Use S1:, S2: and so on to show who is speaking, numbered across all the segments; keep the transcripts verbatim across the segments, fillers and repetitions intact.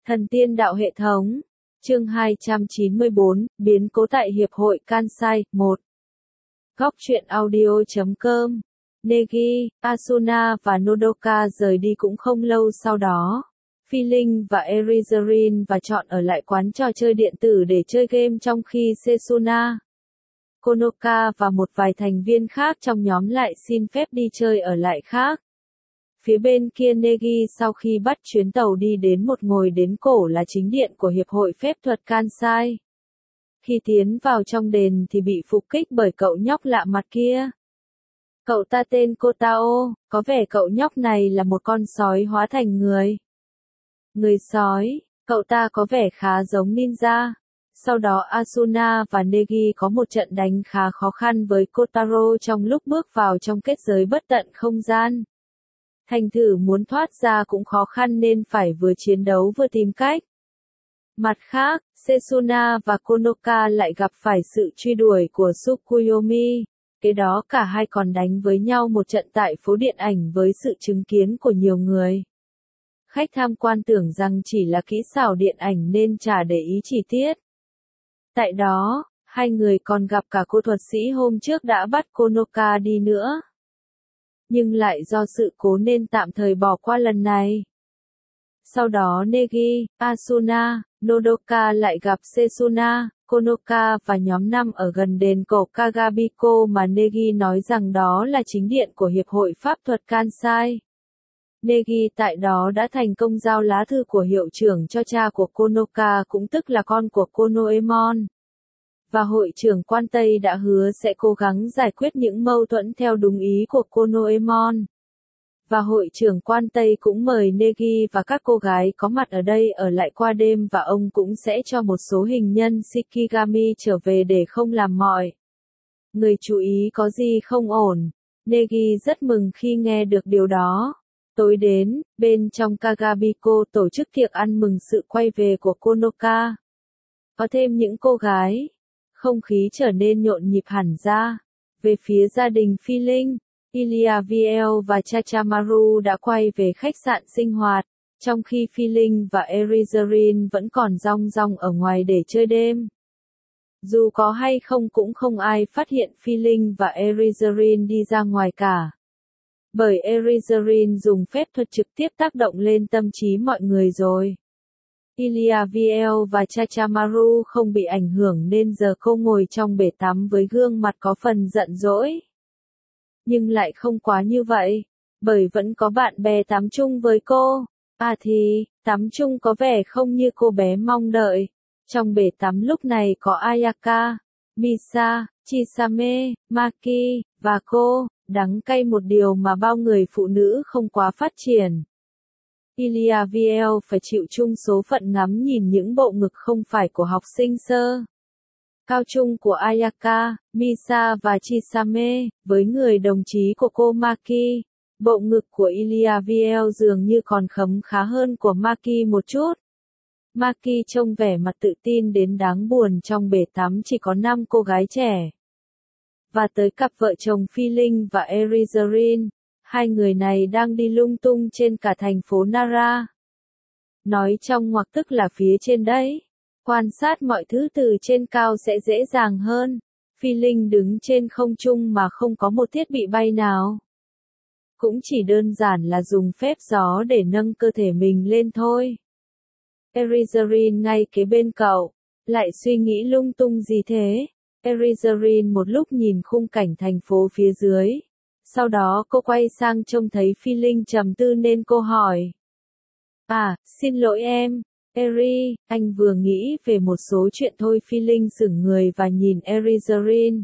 S1: Thần tiên đạo hệ thống. Chương hai trăm chín mươi bốn, biến cố tại Hiệp hội Kansai, một. Góc truyện audio chấm com. Negi, Asuna và Nodoka rời đi cũng không lâu sau đó. Feeling và Erizarin và chọn ở lại quán trò chơi điện tử để chơi game trong khi Setsuna, Konoka và một vài thành viên khác trong nhóm lại xin phép đi chơi ở lại khác. Phía bên kia Negi sau khi bắt chuyến tàu đi đến một ngồi đến cổ là chính điện của Hiệp hội Phép thuật Kansai. Khi tiến vào trong đền thì bị phục kích bởi cậu nhóc lạ mặt kia. Cậu ta tên Kotao, có vẻ cậu nhóc này là một con sói hóa thành người. Người sói, cậu ta có vẻ khá giống ninja. Sau đó Asuna và Negi có một trận đánh khá khó khăn với Kotaro trong lúc bước vào trong kết giới bất tận không gian. Thành thử muốn thoát ra cũng khó khăn nên phải vừa chiến đấu vừa tìm cách. Mặt khác, Setsuna và Konoka lại gặp phải sự truy đuổi của Tsukuyomi. Kế đó cả hai còn đánh với nhau một trận tại phố điện ảnh với sự chứng kiến của nhiều người. Khách tham quan tưởng rằng chỉ là kỹ xảo điện ảnh nên chả để ý chi tiết. Tại đó, hai người còn gặp cả cô thuật sĩ hôm trước đã bắt Konoka đi nữa. Nhưng lại do sự cố nên tạm thời bỏ qua lần này. Sau đó Negi, Asuna, Nodoka lại gặp Setsuna, Konoka và nhóm năm ở gần đền cổ Kagabiko mà Negi nói rằng đó là chính điện của Hiệp hội Pháp thuật Kansai. Negi tại đó đã thành công giao lá thư của hiệu trưởng cho cha của Konoka cũng tức là con của Konoemon. Và hội trưởng Quan Tây đã hứa sẽ cố gắng giải quyết những mâu thuẫn theo đúng ý của Konoemon. Và hội trưởng Quan Tây cũng mời Negi và các cô gái có mặt ở đây ở lại qua đêm và ông cũng sẽ cho một số hình nhân Shikigami trở về để không làm mọi người chú ý có gì không ổn. Negi rất mừng khi nghe được điều đó. Tối đến, bên trong Kagabiko tổ chức tiệc ăn mừng sự quay về của Konoka. Có thêm những cô gái. Không khí trở nên nhộn nhịp hẳn ra. Về phía gia đình Feeling, Iliaviel và Chachamaru đã quay về khách sạn sinh hoạt, trong khi Feeling và Erizarin vẫn còn rong rong ở ngoài để chơi đêm. Dù có hay không cũng không ai phát hiện Feeling và Erizarin đi ra ngoài cả. Bởi Erizarin dùng phép thuật trực tiếp tác động lên tâm trí mọi người rồi. Iliaviel và Chachamaru không bị ảnh hưởng nên giờ cô ngồi trong bể tắm với gương mặt có phần giận dỗi. Nhưng lại không quá như vậy, bởi vẫn có bạn bè tắm chung với cô. À thì, tắm chung có vẻ không như cô bé mong đợi. Trong bể tắm lúc này có Ayaka, Misa, Chisame, Maki, và cô, đắng cay một điều mà bao người phụ nữ không quá phát triển. Iliaviel phải chịu chung số phận ngắm nhìn những bộ ngực không phải của học sinh sơ cao trung của Ayaka, Misa và Chisame, với người đồng chí của cô Maki. Bộ ngực của Iliaviel dường như còn khấm khá hơn của Maki một chút. Maki trông vẻ mặt tự tin đến đáng buồn trong bể tắm chỉ có năm cô gái trẻ. Và tới cặp vợ chồng Feeling và Erizarin. Hai người này đang đi lung tung trên cả thành phố Nara. Nói trong ngoặc tức là phía trên đấy. Quan sát mọi thứ từ trên cao sẽ dễ dàng hơn. Feeling đứng trên không trung mà không có một thiết bị bay nào. Cũng chỉ đơn giản là dùng phép gió để nâng cơ thể mình lên thôi. Erizarin ngay kế bên cậu. Lại suy nghĩ lung tung gì thế? Erizarin một lúc nhìn khung cảnh thành phố phía dưới. Sau đó cô quay sang trông thấy Feeling trầm tư nên cô hỏi. À, xin lỗi em, Eri, anh vừa nghĩ về một số chuyện thôi. Feeling sững người và nhìn Erizarin.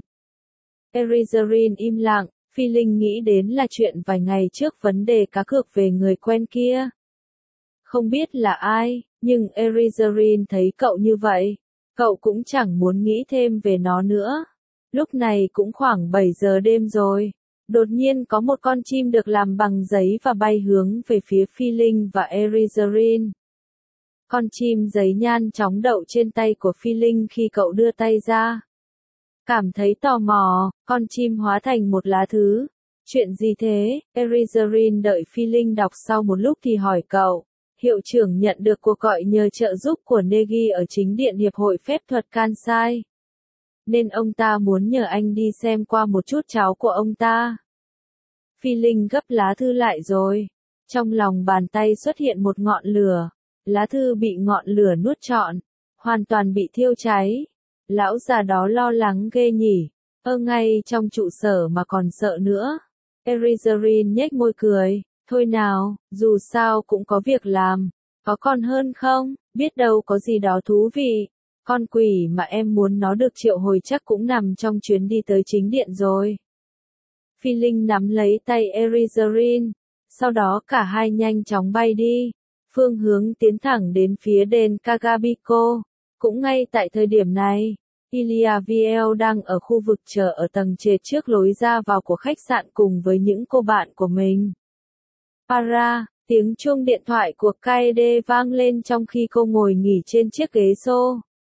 S1: Erizarin im lặng, Feeling nghĩ đến là chuyện vài ngày trước vấn đề cá cược về người quen kia. Không biết là ai, nhưng Erizarin thấy cậu như vậy. Cậu cũng chẳng muốn nghĩ thêm về nó nữa. Lúc này cũng khoảng bảy giờ đêm rồi. Đột nhiên có một con chim được làm bằng giấy và bay hướng về phía Feeling và Erizarin. Con chim giấy nhanh chóng đậu trên tay của Feeling khi cậu đưa tay ra. Cảm thấy tò mò, con chim hóa thành một lá thư. Chuyện gì thế? Erizarin đợi Feeling đọc sau một lúc thì hỏi cậu. Hiệu trưởng nhận được cuộc gọi nhờ trợ giúp của Negi ở chính điện Hiệp hội Phép thuật Kansai. Nên ông ta muốn nhờ anh đi xem qua một chút cháu của ông ta. Phi Linh gấp lá thư lại rồi. Trong lòng bàn tay xuất hiện một ngọn lửa. Lá thư bị ngọn lửa nuốt trọn. Hoàn toàn bị thiêu cháy. Lão già đó lo lắng ghê nhỉ. Ơ ngay trong trụ sở mà còn sợ nữa. Erizarin nhếch môi cười. Thôi nào, dù sao cũng có việc làm. Có còn hơn không? Biết đâu có gì đó thú vị. Con quỷ mà em muốn nó được triệu hồi chắc cũng nằm trong chuyến đi tới chính điện rồi. Phi Linh nắm lấy tay Erizarin. Sau đó cả hai nhanh chóng bay đi. Phương hướng tiến thẳng đến phía đền Kagabiko. Cũng ngay tại thời điểm này, Iliaviel đang ở khu vực chờ ở tầng trệt trước lối ra vào của khách sạn cùng với những cô bạn của mình. Para, tiếng chuông điện thoại của Kaede vang lên trong khi cô ngồi nghỉ trên chiếc ghế xô.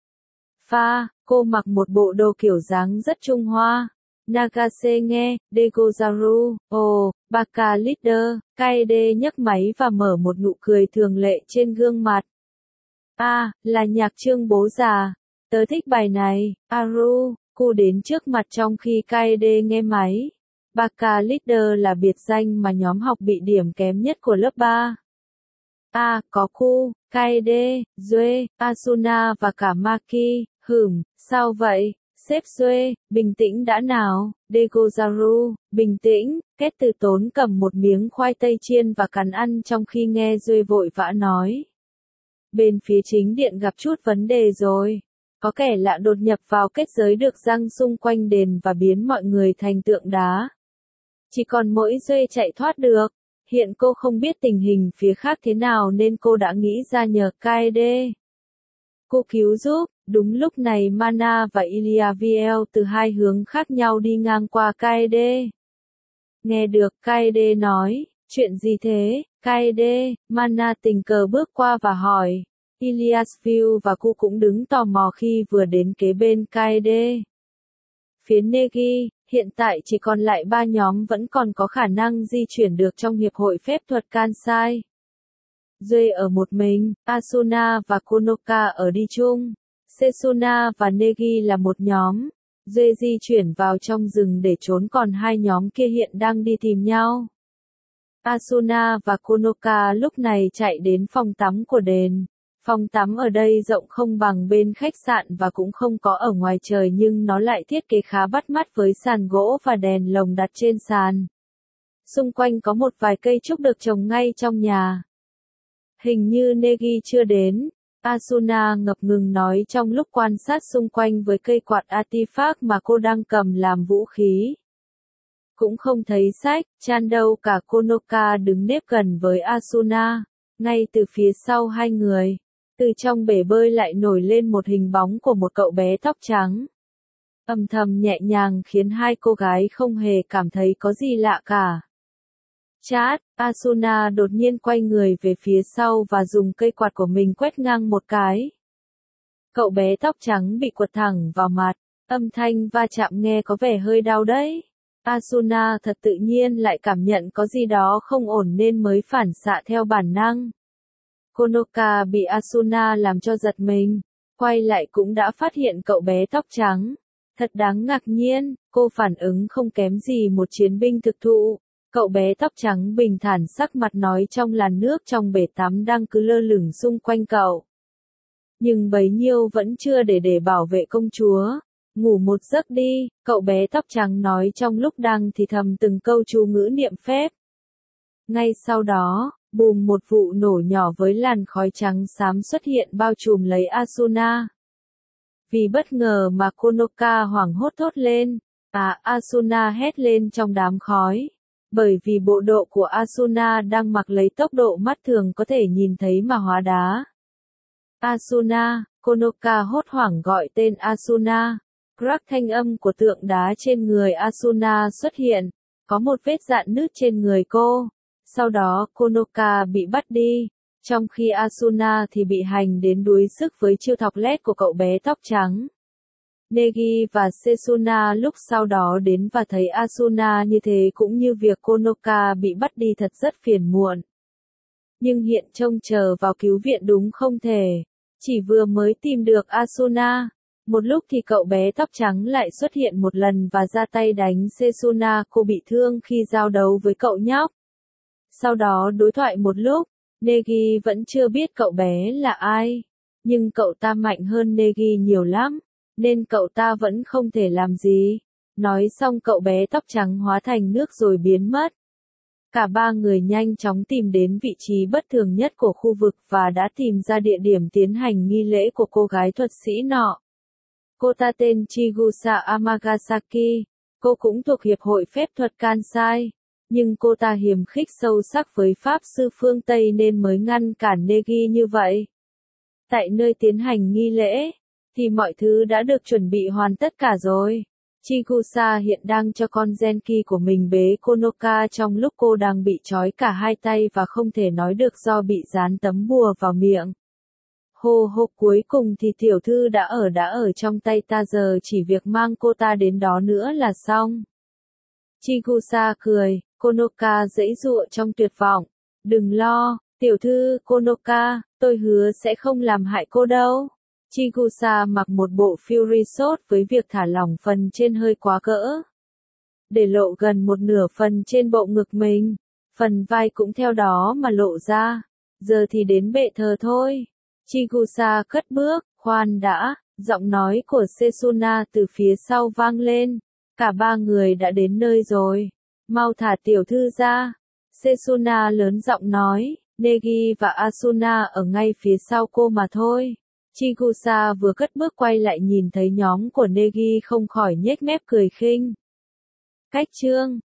S1: Pha, cô mặc một bộ đồ kiểu dáng rất Trung Hoa. Nagase nghe, Degozaru, ồ, Baka Leader, Kaede nhấc máy và mở một nụ cười thường lệ trên gương mặt. À, là nhạc trương bố già. Tớ thích bài này, Aru, cô đến trước mặt trong khi Kaede nghe máy. Baka Leader là biệt danh mà nhóm học bị điểm kém nhất của lớp ba. À, có Ku, Kaede, Due, Asuna và cả Maki, hửm, sao vậy? Sếp Due, bình tĩnh đã nào, Degozaru, bình tĩnh, Kết Từ Tốn cầm một miếng khoai tây chiên và cắn ăn trong khi nghe Due vội vã nói. Bên phía chính điện gặp chút vấn đề rồi. Có kẻ lạ đột nhập vào kết giới được răng xung quanh đền và biến mọi người thành tượng đá. Chỉ còn mỗi Due chạy thoát được. Hiện cô không biết tình hình phía khác thế nào nên cô đã nghĩ ra nhờ Kaede. Cô cứu giúp. Đúng lúc này Mana và Iliaviel từ hai hướng khác nhau đi ngang qua Kaede. Nghe được Kaede nói, chuyện gì thế, Kaede? Mana tình cờ bước qua và hỏi. Iliasviel và cô cũng đứng tò mò khi vừa đến kế bên Kaede. Phía Negi, hiện tại chỉ còn lại ba nhóm vẫn còn có khả năng di chuyển được trong Hiệp hội Phép thuật Kansai. Due ở một mình, Asuna và Konoka ở đi chung. Setsuna và Negi là một nhóm. Due di chuyển vào trong rừng để trốn còn hai nhóm kia hiện đang đi tìm nhau. Asuna và Konoka lúc này chạy đến phòng tắm của đền. Phòng tắm ở đây rộng không bằng bên khách sạn và cũng không có ở ngoài trời nhưng nó lại thiết kế khá bắt mắt với sàn gỗ và đèn lồng đặt trên sàn. Xung quanh có một vài cây trúc được trồng ngay trong nhà. Hình như Negi chưa đến. Asuna ngập ngừng nói trong lúc quan sát xung quanh với cây quạt artifact mà cô đang cầm làm vũ khí. Cũng không thấy sách, chan đâu cả. Konoka đứng nép gần với Asuna. Ngay từ phía sau hai người, từ trong bể bơi lại nổi lên một hình bóng của một cậu bé tóc trắng. Âm thầm nhẹ nhàng khiến hai cô gái không hề cảm thấy có gì lạ cả. Chát, Asuna đột nhiên quay người về phía sau và dùng cây quạt của mình quét ngang một cái. Cậu bé tóc trắng bị quật thẳng vào mặt, âm thanh va chạm nghe có vẻ hơi đau đấy. Asuna thật tự nhiên lại cảm nhận có gì đó không ổn nên mới phản xạ theo bản năng. Konoka bị Asuna làm cho giật mình, quay lại cũng đã phát hiện cậu bé tóc trắng. Thật đáng ngạc nhiên, cô phản ứng không kém gì một chiến binh thực thụ. Cậu bé tóc trắng bình thản sắc mặt nói trong làn nước trong bể tắm đang cứ lơ lửng xung quanh cậu. Nhưng bấy nhiêu vẫn chưa để để bảo vệ công chúa. Ngủ một giấc đi, cậu bé tóc trắng nói trong lúc đang thì thầm từng câu chú ngữ niệm phép. Ngay sau đó, bùm một vụ nổ nhỏ với làn khói trắng xám xuất hiện bao trùm lấy Asuna. Vì bất ngờ mà Konoka hoảng hốt thốt lên. À, Asuna hét lên trong đám khói. Bởi vì bộ đồ của Asuna đang mặc lấy tốc độ mắt thường có thể nhìn thấy mà hóa đá. Asuna, Konoka hốt hoảng gọi tên Asuna. Crack thanh âm của tượng đá trên người Asuna xuất hiện. Có một vết dạn nứt trên người cô. Sau đó Konoka bị bắt đi. Trong khi Asuna thì bị hành đến đuối sức với chiêu thọc lét của cậu bé tóc trắng. Negi và Setsuna lúc sau đó đến và thấy Asuna như thế cũng như việc Konoka bị bắt đi thật rất phiền muộn. nhưng hiện trông chờ vào cứu viện đúng không thể. Chỉ vừa mới tìm được Asuna, một lúc thì cậu bé tóc trắng lại xuất hiện một lần và ra tay đánh Setsuna, cô bị thương khi giao đấu với cậu nhóc. Sau đó đối thoại một lúc, Neji vẫn chưa biết cậu bé là ai, nhưng cậu ta mạnh hơn Neji nhiều lắm, nên cậu ta vẫn không thể làm gì. Nói xong cậu bé tóc trắng hóa thành nước rồi biến mất. Cả ba người nhanh chóng tìm đến vị trí bất thường nhất của khu vực và đã tìm ra địa điểm tiến hành nghi lễ của cô gái thuật sĩ nọ. Cô ta tên Chigusa Amagasaki, cô cũng thuộc Hiệp hội Phép thuật Kansai, nhưng cô ta hiềm khích sâu sắc với Pháp sư phương Tây nên mới ngăn cản Neji như vậy. Tại nơi tiến hành nghi lễ, thì mọi thứ đã được chuẩn bị hoàn tất cả rồi. Chigusa hiện đang cho con Genki của mình bế Konoka trong lúc cô đang bị trói cả hai tay và không thể nói được do bị dán tấm bùa vào miệng. Hô hô, cuối cùng thì tiểu thư đã ở đã ở trong tay ta, giờ chỉ việc mang cô ta đến đó nữa là xong. Chigusa cười, Konoka giãy giụa trong tuyệt vọng. Đừng lo, tiểu thư Konoka, tôi hứa sẽ không làm hại cô đâu. Chigusa mặc một bộ Fury Sword với việc thả lỏng phần trên hơi quá cỡ, để lộ gần một nửa phần trên bộ ngực mình. Phần vai cũng theo đó mà lộ ra. Giờ thì đến bệ thờ thôi. Chigusa cất bước, khoan đã, giọng nói của Setsuna từ phía sau vang lên. Cả ba người đã đến nơi rồi. Mau thả tiểu thư ra. Setsuna lớn giọng nói, Neji và Asuna ở ngay phía sau cô mà thôi. Chigusa vừa cất bước quay lại nhìn thấy nhóm của Neji không khỏi nhếch mép cười khinh. Cách chương